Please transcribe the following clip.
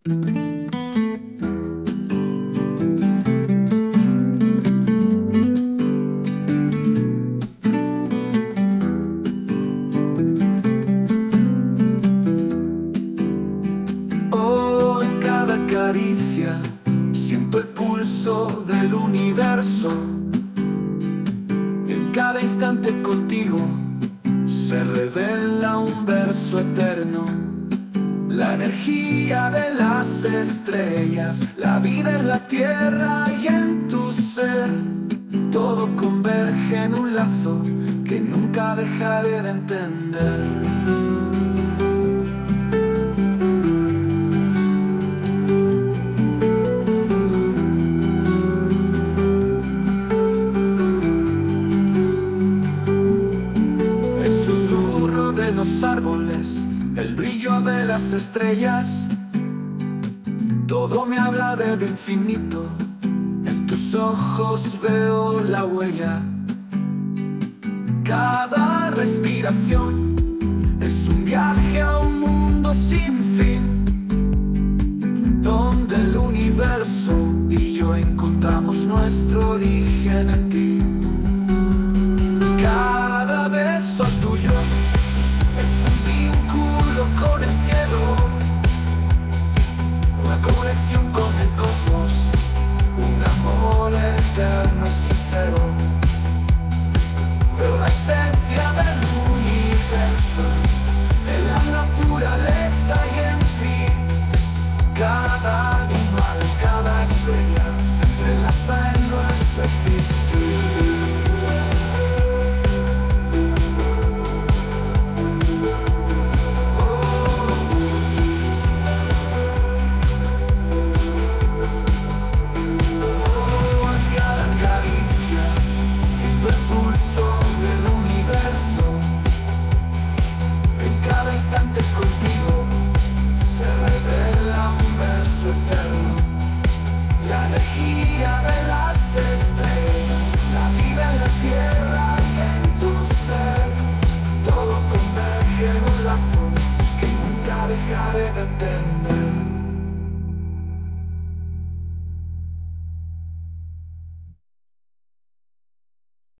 Oh, en cada caricia siento el pulso del universo. En cada instante contigo se revela un verso eterno. La energía de las estrellas, la vida en la tierra y en tu ser. Todo converge en un lazo que nunca dejaré de entender. El susurro de los árboles, el brillo de las estrellas, todo me habla del infinito. En tus ojos veo la huella. Cada respiración es un viaje a un mundo sin fin, donde el universo y yo encontramos nuestro origen en ti. Cada beso tuyo es un vínculo con el cielo, una conexión con el cosmos, un amor eterno y sincero. Pero la esencia del universo, en la naturaleza y en ti. Cada animal, cada estrella se entrelaza en nuestro existir. Contigo se revela un verso eterno. La energía de las estrellas, la vida en la tierra y en tu ser. Todo converge en un lazo que nunca dejaré de entender.